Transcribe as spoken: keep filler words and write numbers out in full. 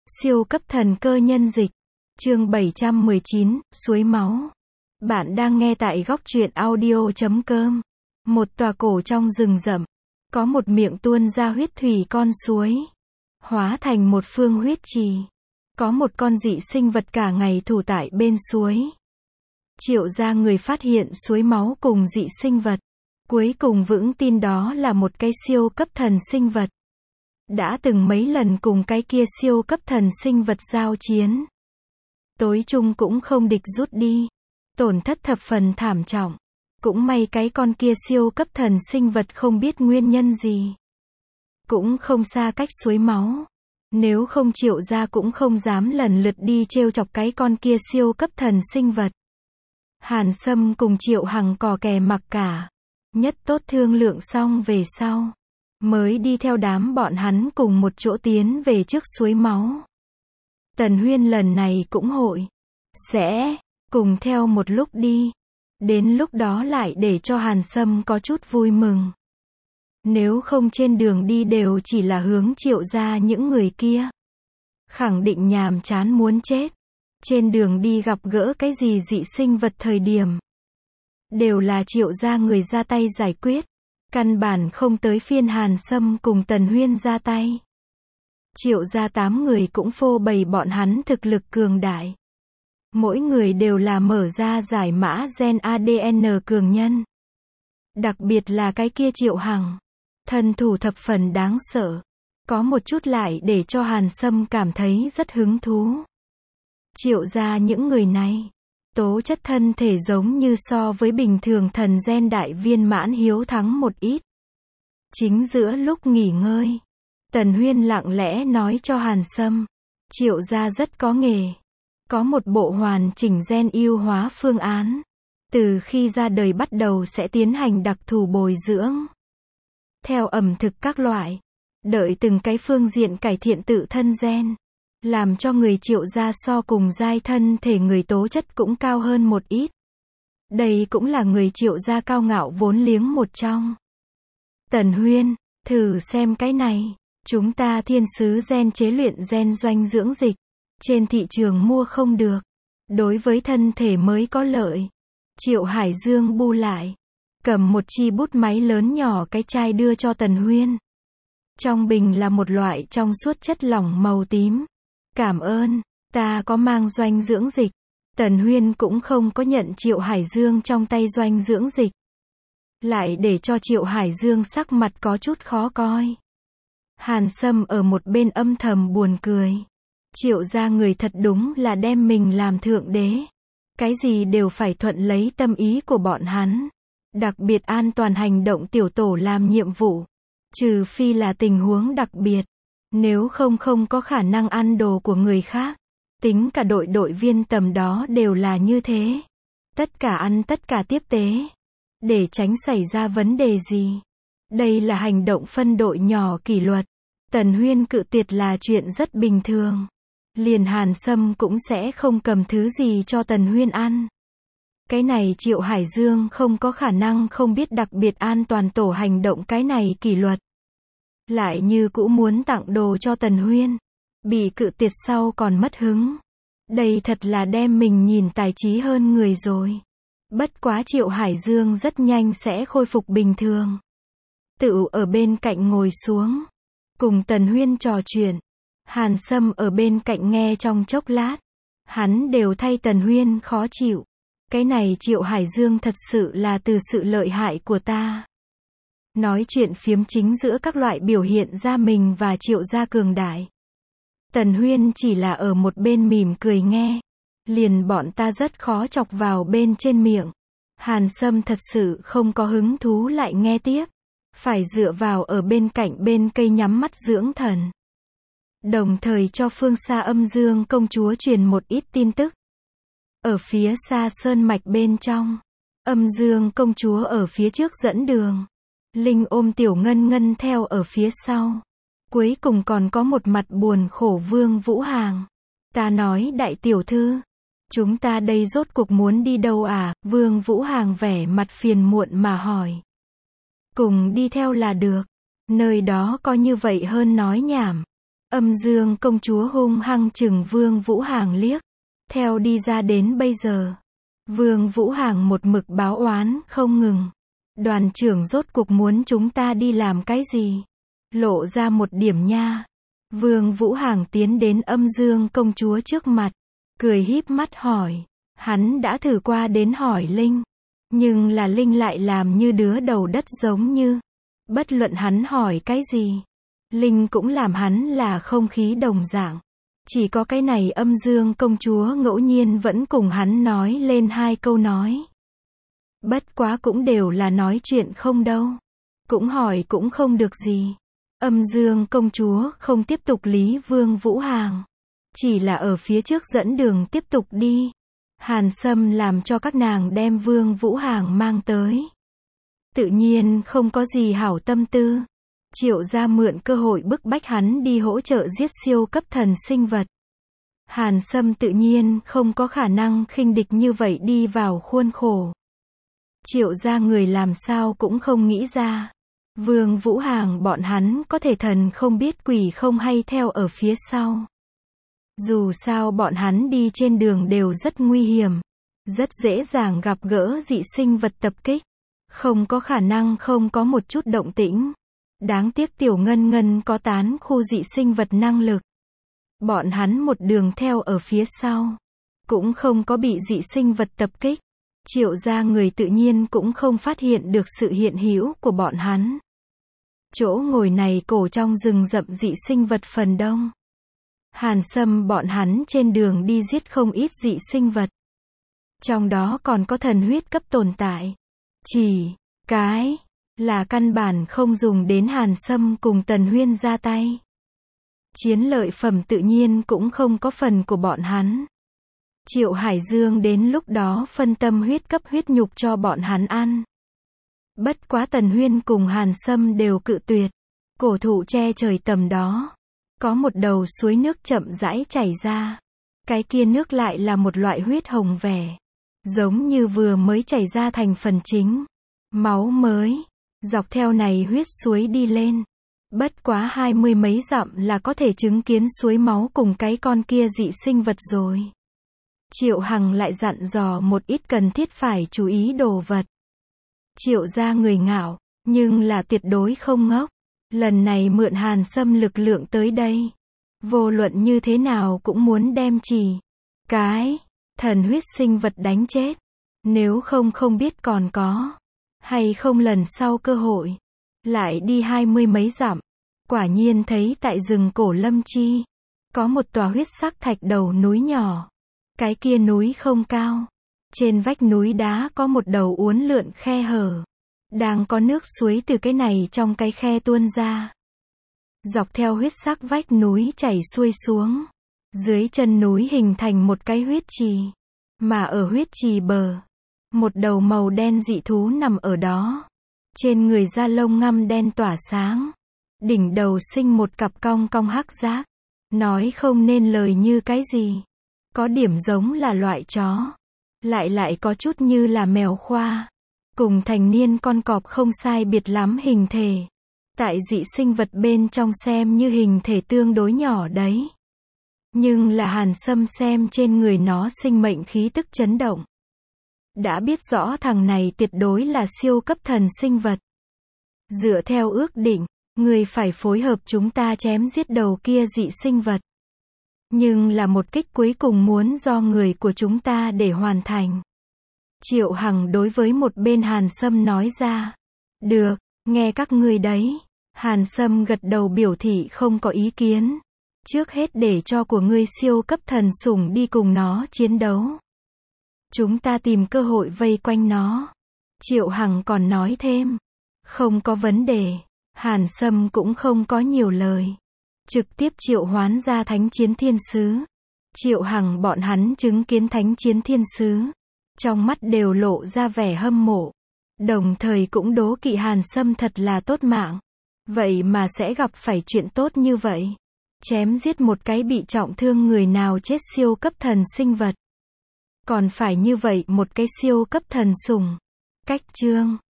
Siêu cấp thần cơ nhân dịch. Chương bảy trăm mười chín, suối máu. Bạn đang nghe tại góc truyện audio chấm com. Một tòa cổ trong rừng rậm, có một miệng tuôn ra huyết thủy con suối, hóa thành một phương huyết trì. Có một con dị sinh vật cả ngày thủ tại bên suối. Triệu gia người phát hiện suối máu cùng dị sinh vật, cuối cùng vững tin đó là một cái siêu cấp thần sinh vật. Đã từng mấy lần cùng cái kia siêu cấp thần sinh vật giao chiến. Tối chung cũng không địch rút đi. Tổn thất thập phần thảm trọng. Cũng may cái con kia siêu cấp thần sinh vật không biết nguyên nhân gì. Cũng không xa cách suối máu. Nếu không Triệu gia cũng không dám lần lượt đi trêu chọc cái con kia siêu cấp thần sinh vật. Hàn Sâm cùng Triệu Hằng cò kè mặc cả. Nhất tốt thương lượng xong về sau, mới đi theo đám bọn hắn cùng một chỗ tiến về trước suối máu. Tần Huyên lần này cũng hội sẽ cùng theo một lúc đi. Đến lúc đó lại để cho Hàn Sâm có chút vui mừng. Nếu không trên đường đi đều chỉ là hướng Triệu gia những người kia, khẳng định nhàm chán muốn chết. Trên đường đi gặp gỡ cái gì dị sinh vật thời điểm, đều là Triệu gia người ra tay giải quyết. Căn bản không tới phiên Hàn Sâm cùng Tần Huyên ra tay. Triệu gia tám người cũng phô bày bọn hắn thực lực cường đại. Mỗi người đều là mở ra giải mã gen a đê en cường nhân. Đặc biệt là cái kia Triệu Hằng, thân thủ thập phần đáng sợ. Có một chút lại để cho Hàn Sâm cảm thấy rất hứng thú. Triệu gia những người này, tố chất thân thể giống như so với bình thường thần gen đại viên mãn hiếu thắng một ít. Chính giữa lúc nghỉ ngơi, Tần Huyên lặng lẽ nói cho Hàn Sâm, Triệu gia rất có nghề. Có một bộ hoàn chỉnh gen ưu hóa phương án. Từ khi ra đời bắt đầu sẽ tiến hành đặc thù bồi dưỡng. Theo ẩm thực các loại. Đợi từng cái phương diện cải thiện tự thân gen. Làm cho người Triệu gia so cùng giai thân thể người tố chất cũng cao hơn một ít. Đây cũng là người Triệu gia cao ngạo vốn liếng một trong. Tần Huyên, thử xem cái này. Chúng ta thiên sứ gen chế luyện gen doanh dưỡng dịch. Trên thị trường mua không được. Đối với thân thể mới có lợi. Triệu Hải Dương bu lại. Cầm một chi bút máy lớn nhỏ cái chai đưa cho Tần Huyên. Trong bình là một loại trong suốt chất lỏng màu tím. Cảm ơn, ta có mang doanh dưỡng dịch. Tần Huyên cũng không có nhận Triệu Hải Dương trong tay doanh dưỡng dịch. Lại để cho Triệu Hải Dương sắc mặt có chút khó coi. Hàn Sâm ở một bên âm thầm buồn cười. Triệu gia người thật đúng là đem mình làm thượng đế. Cái gì đều phải thuận lấy tâm ý của bọn hắn. Đặc biệt an toàn hành động tiểu tổ làm nhiệm vụ. Trừ phi là tình huống đặc biệt. Nếu không không có khả năng ăn đồ của người khác. Tính cả đội đội viên tầm đó đều là như thế. Tất cả ăn tất cả tiếp tế. Để tránh xảy ra vấn đề gì. Đây là hành động phân đội nhỏ kỷ luật. Tần Huyên cự tuyệt là chuyện rất bình thường. Liền Hàn Sâm cũng sẽ không cầm thứ gì cho Tần Huyên ăn. Cái này Triệu Hải Dương không có khả năng không biết đặc biệt an toàn tổ hành động cái này kỷ luật. Lại như cũ muốn tặng đồ cho Tần Huyên. Bị cự tuyệt sau còn mất hứng. Đây thật là đem mình nhìn tài trí hơn người rồi. Bất quá Triệu Hải Dương rất nhanh sẽ khôi phục bình thường. Tự ở bên cạnh ngồi xuống. Cùng Tần Huyên trò chuyện. Hàn Sâm ở bên cạnh nghe trong chốc lát. Hắn đều thay Tần Huyên khó chịu. Cái này Triệu Hải Dương thật sự là từ sự lợi hại của ta. Nói chuyện phiếm chính giữa các loại biểu hiện ra mình và Triệu gia cường đại. Tần Huyên chỉ là ở một bên mỉm cười nghe. Liền bọn ta rất khó chọc vào bên trên miệng. Hàn Sâm thật sự không có hứng thú lại nghe tiếp. Phải dựa vào ở bên cạnh bên cây nhắm mắt dưỡng thần. Đồng thời cho phương xa Âm Dương công chúa truyền một ít tin tức. Ở phía xa sơn mạch bên trong, Âm Dương công chúa ở phía trước dẫn đường. Linh ôm Tiểu Ngân Ngân theo ở phía sau. Cuối cùng còn có một mặt buồn khổ Vương Vũ Hàng. Ta nói đại tiểu thư, chúng ta đây rốt cuộc muốn đi đâu à? Vương Vũ Hàng vẻ mặt phiền muộn mà hỏi. Cùng đi theo là được. Nơi đó có như vậy hơn nói nhảm. Âm Dương công chúa hung hăng chừng Vương Vũ Hàng liếc. Theo đi ra đến bây giờ, Vương Vũ Hàng một mực báo oán không ngừng. Đoàn trưởng rốt cuộc muốn chúng ta đi làm cái gì? Lộ ra một điểm nha. Vương Vũ Hàng tiến đến Âm Dương công chúa trước mặt, cười híp mắt hỏi. Hắn đã thử qua đến hỏi Linh, nhưng là Linh lại làm như đứa đầu đất giống như. Bất luận hắn hỏi cái gì, Linh cũng làm hắn là không khí đồng dạng. Chỉ có cái này Âm Dương công chúa ngẫu nhiên vẫn cùng hắn nói lên hai câu nói. Bất quá cũng đều là nói chuyện không đâu. Cũng hỏi cũng không được gì. Âm Dương công chúa không tiếp tục lý Vương Vũ Hàng. Chỉ là ở phía trước dẫn đường tiếp tục đi. Hàn Sâm làm cho các nàng đem Vương Vũ Hàng mang tới. Tự nhiên không có gì hảo tâm tư. Triệu gia mượn cơ hội bức bách hắn đi hỗ trợ giết siêu cấp thần sinh vật. Hàn Sâm tự nhiên không có khả năng khinh địch như vậy đi vào khuôn khổ. Triệu gia người làm sao cũng không nghĩ ra. Vương Vũ Hàng bọn hắn có thể thần không biết quỷ không hay theo ở phía sau. Dù sao bọn hắn đi trên đường đều rất nguy hiểm. Rất dễ dàng gặp gỡ dị sinh vật tập kích. Không có khả năng không có một chút động tĩnh. Đáng tiếc Tiểu Ngân Ngân có tán khu dị sinh vật năng lực. Bọn hắn một đường theo ở phía sau. Cũng không có bị dị sinh vật tập kích. Triệu gia người tự nhiên cũng không phát hiện được sự hiện hữu của bọn hắn. Chỗ ngồi này cổ trong rừng rậm dị sinh vật phần đông. Hàn Sâm bọn hắn trên đường đi giết không ít dị sinh vật. Trong đó còn có thần huyết cấp tồn tại. Chỉ cái là căn bản không dùng đến Hàn Sâm cùng Tần Huyên ra tay. Chiến lợi phẩm tự nhiên cũng không có phần của bọn hắn. Triệu Hải Dương đến lúc đó phân tâm huyết cấp huyết nhục cho bọn hắn ăn. Bất quá Tần Huyên cùng Hàn Sâm đều cự tuyệt. Cổ thụ che trời tầm đó. Có một đầu suối nước chậm rãi chảy ra. Cái kia nước lại là một loại huyết hồng vẻ. Giống như vừa mới chảy ra thành phần chính. Máu mới. Dọc theo này huyết suối đi lên. Bất quá hai mươi mấy dặm là có thể chứng kiến suối máu cùng cái con kia dị sinh vật rồi. Triệu Hằng lại dặn dò một ít cần thiết phải chú ý đồ vật. Triệu gia người ngạo, nhưng là tuyệt đối không ngốc. Lần này mượn Hàn Sâm lực lượng tới đây. Vô luận như thế nào cũng muốn đem chỉ cái thần huyết sinh vật đánh chết. Nếu không không biết còn có hay không lần sau cơ hội. Lại đi hai mươi mấy dặm. Quả nhiên thấy tại rừng cổ lâm chi. Có một tòa huyết sắc thạch đầu núi nhỏ. Cái kia núi không cao. Trên vách núi đá có một đầu uốn lượn khe hở. Đang có nước suối từ cái này trong cái khe tuôn ra. Dọc theo huyết sắc vách núi chảy xuôi xuống. Dưới chân núi hình thành một cái huyết trì. Mà ở huyết trì bờ. Một đầu màu đen dị thú nằm ở đó. Trên người da lông ngăm đen tỏa sáng. Đỉnh đầu sinh một cặp cong cong hắc giác. Nói không nên lời như cái gì. Có điểm giống là loại chó. Lại lại có chút như là mèo khoa. Cùng thành niên con cọp không sai biệt lắm hình thể. Tại dị sinh vật bên trong xem như hình thể tương đối nhỏ đấy. Nhưng là Hàn Sâm xem trên người nó sinh mệnh khí tức chấn động. Đã biết rõ thằng này tuyệt đối là siêu cấp thần sinh vật. Dựa theo ước định, người phải phối hợp chúng ta chém giết đầu kia dị sinh vật. Nhưng là một kích cuối cùng muốn do người của chúng ta để hoàn thành. Triệu Hằng đối với một bên Hàn Sâm nói ra. Được, nghe các ngươi đấy. Hàn Sâm gật đầu biểu thị không có ý kiến. Trước hết để cho của ngươi siêu cấp thần sủng đi cùng nó chiến đấu. Chúng ta tìm cơ hội vây quanh nó. Triệu Hằng còn nói thêm. Không có vấn đề. Hàn Sâm cũng không có nhiều lời. Trực tiếp triệu hoán ra Thánh Chiến Thiên Sứ. Triệu Hằng bọn hắn chứng kiến Thánh Chiến Thiên Sứ. Trong mắt đều lộ ra vẻ hâm mộ. Đồng thời cũng đố kỵ Hàn Sâm thật là tốt mạng. Vậy mà sẽ gặp phải chuyện tốt như vậy. Chém giết một cái bị trọng thương người nào chết siêu cấp thần sinh vật. Còn phải như vậy một cái siêu cấp thần sủng. Cách chương